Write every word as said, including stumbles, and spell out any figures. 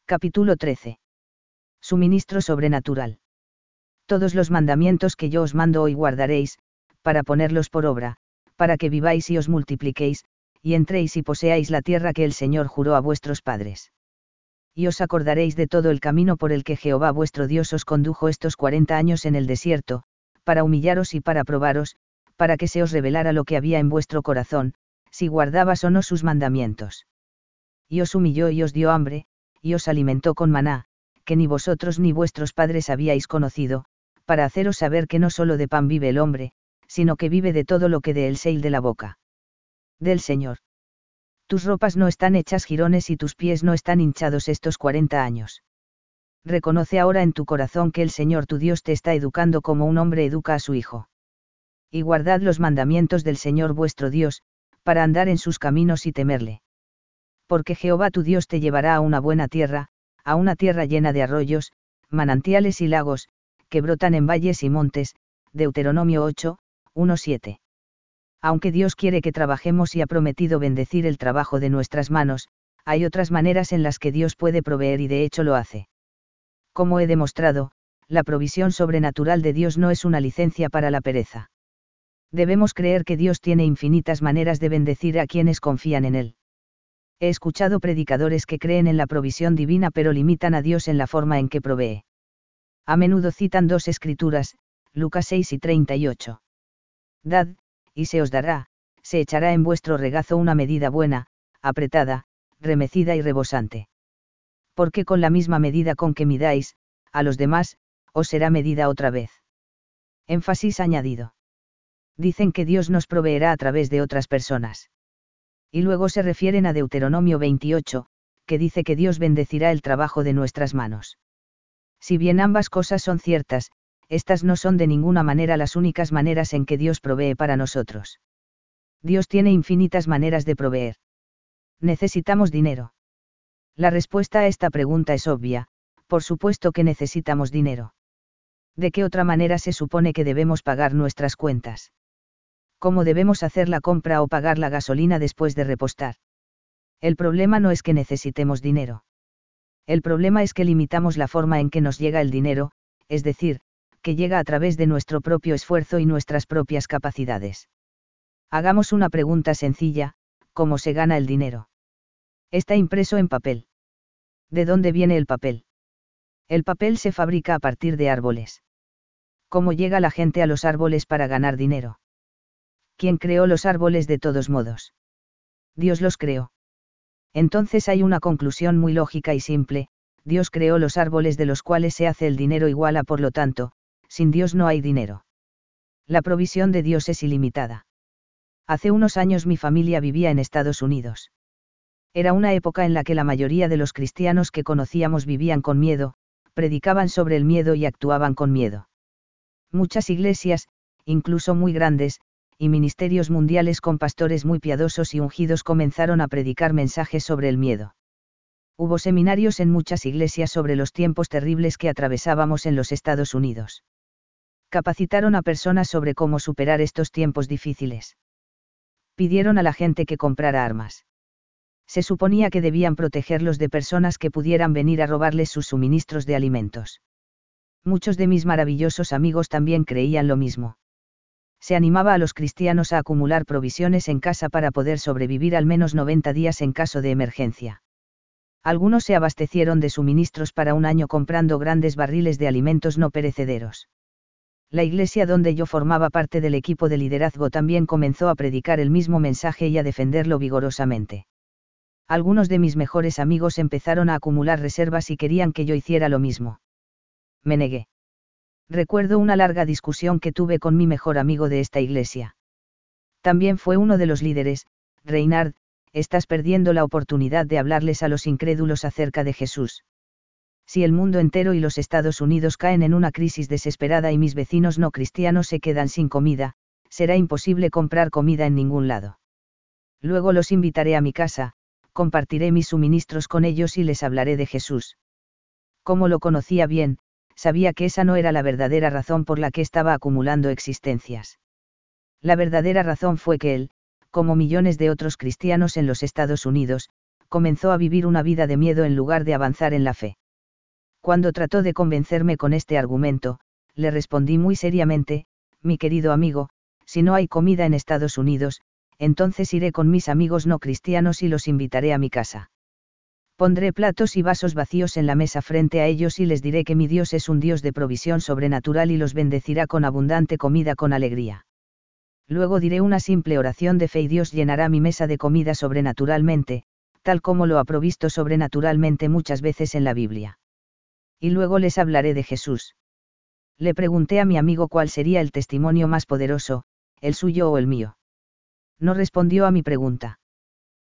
Capítulo trece. Suministro sobrenatural. Todos los mandamientos que yo os mando hoy guardaréis, para ponerlos por obra, para que viváis y os multipliquéis, y entréis y poseáis la tierra que el Señor juró a vuestros padres. Y os acordaréis de todo el camino por el que Jehová vuestro Dios os condujo estos cuarenta años en el desierto, para humillaros y para probaros, para que se os revelara lo que había en vuestro corazón, si guardabas o no sus mandamientos. Y os humilló y os dio hambre, y os alimentó con maná, que ni vosotros ni vuestros padres habíais conocido, para haceros saber que no solo de pan vive el hombre, sino que vive de todo lo que de él sale de la boca del Señor. Tus ropas no están hechas jirones y tus pies no están hinchados estos cuarenta años. Reconoce ahora en tu corazón que el Señor tu Dios te está educando como un hombre educa a su hijo. Y guardad los mandamientos del Señor vuestro Dios, para andar en sus caminos y temerle. Porque Jehová tu Dios te llevará a una buena tierra, a una tierra llena de arroyos, manantiales y lagos, que brotan en valles y montes. Deuteronomio ocho, uno siete. Aunque Dios quiere que trabajemos y ha prometido bendecir el trabajo de nuestras manos, hay otras maneras en las que Dios puede proveer y de hecho lo hace. Como he demostrado, la provisión sobrenatural de Dios no es una licencia para la pereza. Debemos creer que Dios tiene infinitas maneras de bendecir a quienes confían en Él. He escuchado predicadores que creen en la provisión divina pero limitan a Dios en la forma en que provee. A menudo citan dos escrituras, Lucas seis y treinta y ocho. Dad, y se os dará, se echará en vuestro regazo una medida buena, apretada, remecida y rebosante. Porque con la misma medida con que midáis, a los demás, os será medida otra vez. Énfasis añadido. Dicen que Dios nos proveerá a través de otras personas. Y luego se refieren a Deuteronomio veintiocho, que dice que Dios bendecirá el trabajo de nuestras manos. Si bien ambas cosas son ciertas, estas no son de ninguna manera las únicas maneras en que Dios provee para nosotros. Dios tiene infinitas maneras de proveer. ¿Necesitamos dinero? La respuesta a esta pregunta es obvia, por supuesto que necesitamos dinero. ¿De qué otra manera se supone que debemos pagar nuestras cuentas? ¿Cómo debemos hacer la compra o pagar la gasolina después de repostar? El problema no es que necesitemos dinero. El problema es que limitamos la forma en que nos llega el dinero, es decir, que llega a través de nuestro propio esfuerzo y nuestras propias capacidades. Hagamos una pregunta sencilla: ¿cómo se gana el dinero? Está impreso en papel. ¿De dónde viene el papel? El papel se fabrica a partir de árboles. ¿Cómo llega la gente a los árboles para ganar dinero? ¿Quién creó los árboles de todos modos? Dios los creó. Entonces hay una conclusión muy lógica y simple: Dios creó los árboles de los cuales se hace el dinero igual a por lo tanto, sin Dios no hay dinero. La provisión de Dios es ilimitada. Hace unos años mi familia vivía en Estados Unidos. Era una época en la que la mayoría de los cristianos que conocíamos vivían con miedo, predicaban sobre el miedo y actuaban con miedo. Muchas iglesias, incluso muy grandes, y ministerios mundiales con pastores muy piadosos y ungidos comenzaron a predicar mensajes sobre el miedo. Hubo seminarios en muchas iglesias sobre los tiempos terribles que atravesábamos en los Estados Unidos. Capacitaron a personas sobre cómo superar estos tiempos difíciles. Pidieron a la gente que comprara armas. Se suponía que debían protegerlos de personas que pudieran venir a robarles sus suministros de alimentos. Muchos de mis maravillosos amigos también creían lo mismo. Se animaba a los cristianos a acumular provisiones en casa para poder sobrevivir al menos noventa días en caso de emergencia. Algunos se abastecieron de suministros para un año comprando grandes barriles de alimentos no perecederos. La iglesia donde yo formaba parte del equipo de liderazgo también comenzó a predicar el mismo mensaje y a defenderlo vigorosamente. Algunos de mis mejores amigos empezaron a acumular reservas y querían que yo hiciera lo mismo. Me negué. Recuerdo una larga discusión que tuve con mi mejor amigo de esta iglesia. También fue uno de los líderes: Reinhard, estás perdiendo la oportunidad de hablarles a los incrédulos acerca de Jesús. Si el mundo entero y los Estados Unidos caen en una crisis desesperada y mis vecinos no cristianos se quedan sin comida, será imposible comprar comida en ningún lado. Luego los invitaré a mi casa, compartiré mis suministros con ellos y les hablaré de Jesús. Como lo conocía bien, sabía que esa no era la verdadera razón por la que estaba acumulando existencias. La verdadera razón fue que él, como millones de otros cristianos en los Estados Unidos, comenzó a vivir una vida de miedo en lugar de avanzar en la fe. Cuando trató de convencerme con este argumento, le respondí muy seriamente: mi querido amigo, si no hay comida en Estados Unidos, entonces iré con mis amigos no cristianos y los invitaré a mi casa. Pondré platos y vasos vacíos en la mesa frente a ellos y les diré que mi Dios es un Dios de provisión sobrenatural y los bendecirá con abundante comida con alegría. Luego diré una simple oración de fe y Dios llenará mi mesa de comida sobrenaturalmente, tal como lo ha provisto sobrenaturalmente muchas veces en la Biblia. Y luego les hablaré de Jesús. Le pregunté a mi amigo cuál sería el testimonio más poderoso, el suyo o el mío. No respondió a mi pregunta.